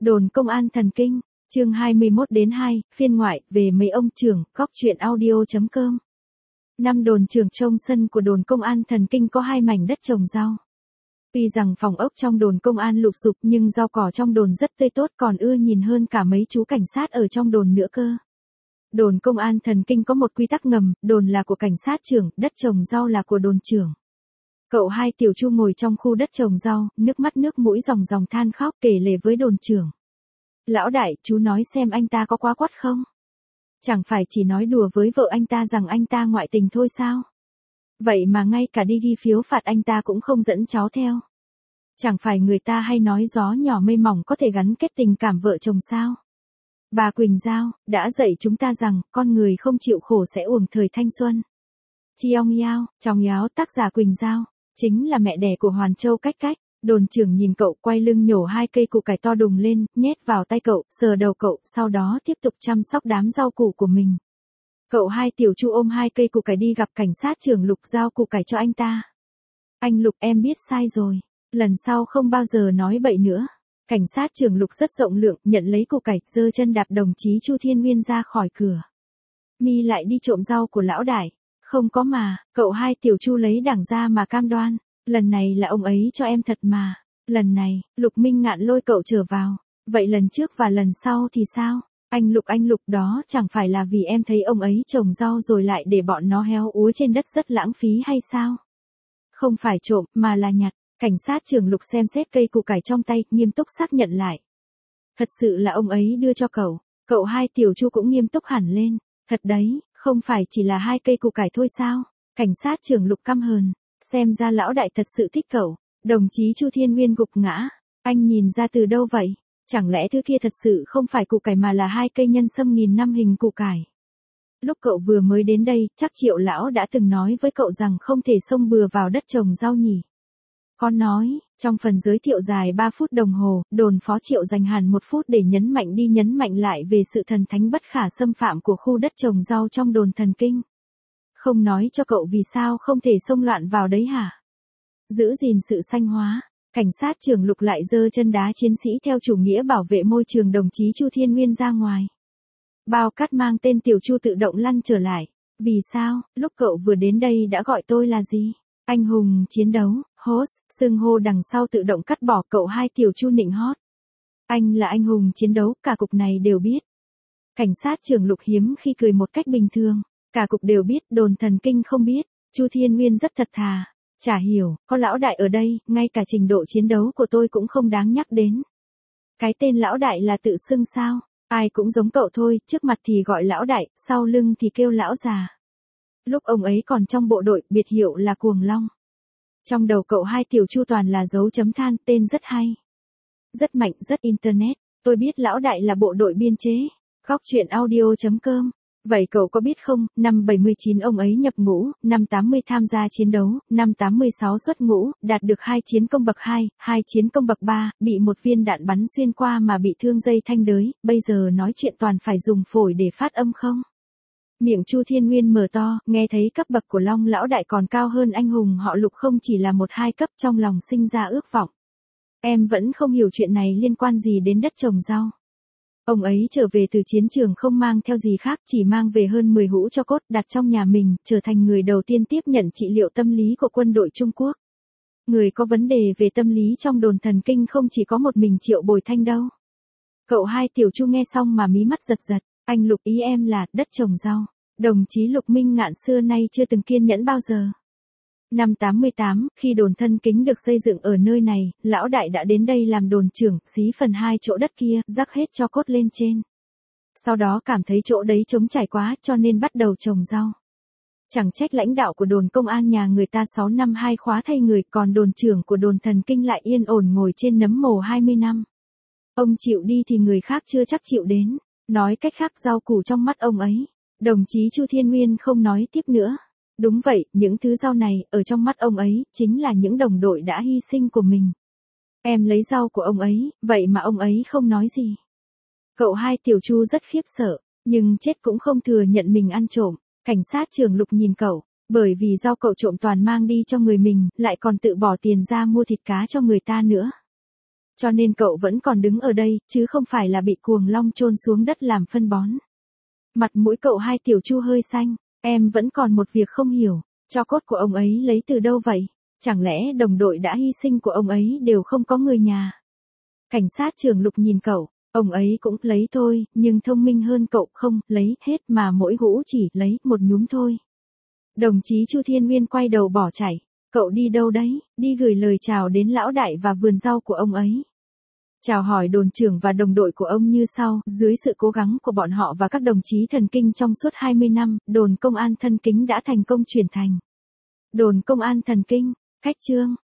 Đồn công an thần kinh, chương 21-2, phiên ngoại, về mấy ông trưởng, góc chuyện audio.com. Năm đồn trưởng trông sân của đồn công an thần kinh có 2 mảnh đất trồng rau. Tuy rằng phòng ốc trong đồn công an lụp xụp nhưng rau cỏ trong đồn rất tươi tốt, còn ưa nhìn hơn cả mấy chú cảnh sát ở trong đồn nữa cơ. Đồn công an thần kinh có một quy tắc ngầm, đồn là của cảnh sát trưởng, đất trồng rau là của đồn trưởng. Cậu hai Tiểu Chu ngồi trong khu đất trồng rau, nước mắt nước mũi ròng ròng than khóc kể lể với đồn trưởng. Lão đại, chú nói xem anh ta có quá quắt không? Chẳng phải chỉ nói đùa với vợ anh ta rằng anh ta ngoại tình thôi sao? Vậy mà ngay cả đi ghi phiếu phạt anh ta cũng không dẫn cháu theo. Chẳng phải người ta hay nói gió nhỏ mây mỏng có thể gắn kết tình cảm vợ chồng sao? Bà Quỳnh Giao đã dạy chúng ta rằng con người không chịu khổ sẽ uổng thời thanh xuân. Chiong Yao, trong Yáo, tác giả Quỳnh Giao, chính là mẹ đẻ của Hoàn Châu Cách Cách. Đồn trưởng nhìn cậu quay lưng nhổ 2 cây củ cải to đùng lên, nhét vào tay cậu, sờ đầu cậu, sau đó tiếp tục chăm sóc đám rau củ của mình. Cậu hai Tiểu Chu ôm 2 cây củ cải đi gặp cảnh sát trưởng Lục giao củ cải cho anh ta. Anh Lục, em biết sai rồi, lần sau không bao giờ nói bậy nữa. Cảnh sát trưởng Lục rất rộng lượng, nhận lấy củ cải, giơ chân đạp đồng chí Chu Thiên Nguyên ra khỏi cửa. Mi lại đi trộm rau của lão đại. Không có mà, cậu hai Tiểu Chu lấy đảng ra mà cam đoan. Lần này là ông ấy cho em thật mà. Lần này, Lục Minh Ngạn lôi cậu trở vào. Vậy lần trước và lần sau thì sao? Anh Lục đó chẳng phải là vì em thấy ông ấy trồng rau rồi lại để bọn nó héo úa trên đất rất lãng phí hay sao? Không phải trộm, mà là nhặt. Cảnh sát trưởng Lục xem xét cây củ cải trong tay, nghiêm túc xác nhận lại. Thật sự là ông ấy đưa cho cậu. Cậu hai Tiểu Chu cũng nghiêm túc hẳn lên. Thật đấy, không phải chỉ là 2 cây củ cải thôi sao? Cảnh sát trưởng Lục căm hờn. Xem ra lão đại thật sự thích cậu. Đồng chí Chu Thiên Nguyên gục ngã. Anh nhìn ra từ đâu vậy? Chẳng lẽ thứ kia thật sự không phải củ cải mà là 2 cây nhân sâm nghìn năm hình củ cải? Lúc cậu vừa mới đến đây, chắc Triệu lão đã từng nói với cậu rằng không thể xông bừa vào đất trồng rau nhỉ? Con nói, trong phần giới thiệu dài 3 phút đồng hồ, đồn phó Triệu dành hẳn 1 phút để nhấn mạnh lại về sự thần thánh bất khả xâm phạm của khu đất trồng rau trong đồn thần kinh. Không nói cho cậu vì sao không thể xông loạn vào đấy hả? Giữ gìn sự xanh hóa. Cảnh sát trưởng Lục lại giơ chân đá chiến sĩ theo chủ nghĩa bảo vệ môi trường đồng chí Chu Thiên Nguyên ra ngoài. Bao cát mang tên Tiểu Chu tự động lăn trở lại. Vì sao, lúc cậu vừa đến đây đã gọi tôi là gì? Anh hùng chiến đấu, host, xưng hô đằng sau tự động cắt bỏ. Cậu hai Tiểu Chu nịnh hót. Anh là anh hùng chiến đấu, cả cục này đều biết. Cảnh sát trưởng Lục hiếm khi cười một cách bình thường. Cả cục đều biết, đồn thần kinh không biết. Chu Thiên Nguyên rất thật thà. Chả hiểu, có lão đại ở đây, ngay cả trình độ chiến đấu của tôi cũng không đáng nhắc đến. Cái tên lão đại là tự xưng sao? Ai cũng giống cậu thôi, trước mặt thì gọi lão đại, sau lưng thì kêu lão già. Lúc ông ấy còn trong bộ đội, biệt hiệu là Cuồng Long. Trong đầu cậu hai Tiểu Chu toàn là dấu chấm than, tên rất hay. Rất mạnh, rất internet. Tôi biết lão đại là bộ đội biên chế. Góc chuyện audio.com. Vậy cậu có biết không, năm 79 ông ấy nhập ngũ, năm 80 tham gia chiến đấu, năm 86 xuất ngũ, đạt được 2 chiến công bậc 2, 2 chiến công bậc 3, bị một viên đạn bắn xuyên qua mà bị thương dây thanh đới, bây giờ nói chuyện toàn phải dùng phổi để phát âm không? Miệng Chu Thiên Nguyên mở to, nghe thấy cấp bậc của Long lão đại còn cao hơn anh hùng họ Lục không chỉ là 1-2 cấp, trong lòng sinh ra ước vọng. Em vẫn không hiểu chuyện này liên quan gì đến đất trồng rau. Ông ấy trở về từ chiến trường không mang theo gì khác, chỉ mang về hơn 10 hũ tro cốt đặt trong nhà mình, trở thành người đầu tiên tiếp nhận trị liệu tâm lý của quân đội Trung Quốc. Người có vấn đề về tâm lý trong đồn thần kinh không chỉ có một mình Triệu Bồi Thanh đâu. Cậu hai Tiểu Chu nghe xong mà mí mắt giật giật. Anh Lục, ý em là đất trồng rau. Đồng chí Lục Minh Ngạn xưa nay chưa từng kiên nhẫn bao giờ. Năm 88, khi đồn thân kính được xây dựng ở nơi này, lão đại đã đến đây làm đồn trưởng, xí phần 2 chỗ đất kia, rắc hết cho cốt lên trên. Sau đó cảm thấy chỗ đấy trống trải quá cho nên bắt đầu trồng rau. Chẳng trách lãnh đạo của đồn công an nhà người ta 6 năm 2 khóa thay người, còn đồn trưởng của đồn thần kinh lại yên ổn ngồi trên nấm mồ 20 năm. Ông chịu đi thì người khác chưa chắc chịu đến. Nói cách khác, rau củ trong mắt ông ấy. Đồng chí Chu Thiên Nguyên không nói tiếp nữa. Đúng vậy, những thứ rau này, ở trong mắt ông ấy, chính là những đồng đội đã hy sinh của mình. Em lấy rau của ông ấy, vậy mà ông ấy không nói gì. Cậu hai Tiểu Chu rất khiếp sợ, nhưng chết cũng không thừa nhận mình ăn trộm. Cảnh sát trưởng Lục nhìn cậu, bởi vì rau cậu trộm toàn mang đi cho người mình, lại còn tự bỏ tiền ra mua thịt cá cho người ta nữa. Cho nên cậu vẫn còn đứng ở đây, chứ không phải là bị cuồng long chôn xuống đất làm phân bón. Mặt mũi cậu Hai Tiểu Chu hơi xanh, em vẫn còn một việc không hiểu, tro cốt của ông ấy lấy từ đâu vậy? Chẳng lẽ đồng đội đã hy sinh của ông ấy đều không có người nhà? Cảnh sát trưởng Lục nhìn cậu, ông ấy cũng lấy thôi, nhưng thông minh hơn cậu không, lấy hết mà mỗi hũ chỉ lấy một nhúm thôi. Đồng chí Chu Thiên Nguyên quay đầu bỏ chạy, cậu đi đâu đấy? Đi gửi lời chào đến lão đại và vườn rau của ông ấy. Chào hỏi đồn trưởng và đồng đội của ông như sau, dưới sự cố gắng của bọn họ và các đồng chí thần kinh trong suốt 20 năm, đồn công an Thân Kính đã thành công chuyển thành đồn công an Thần Kinh. Khách trương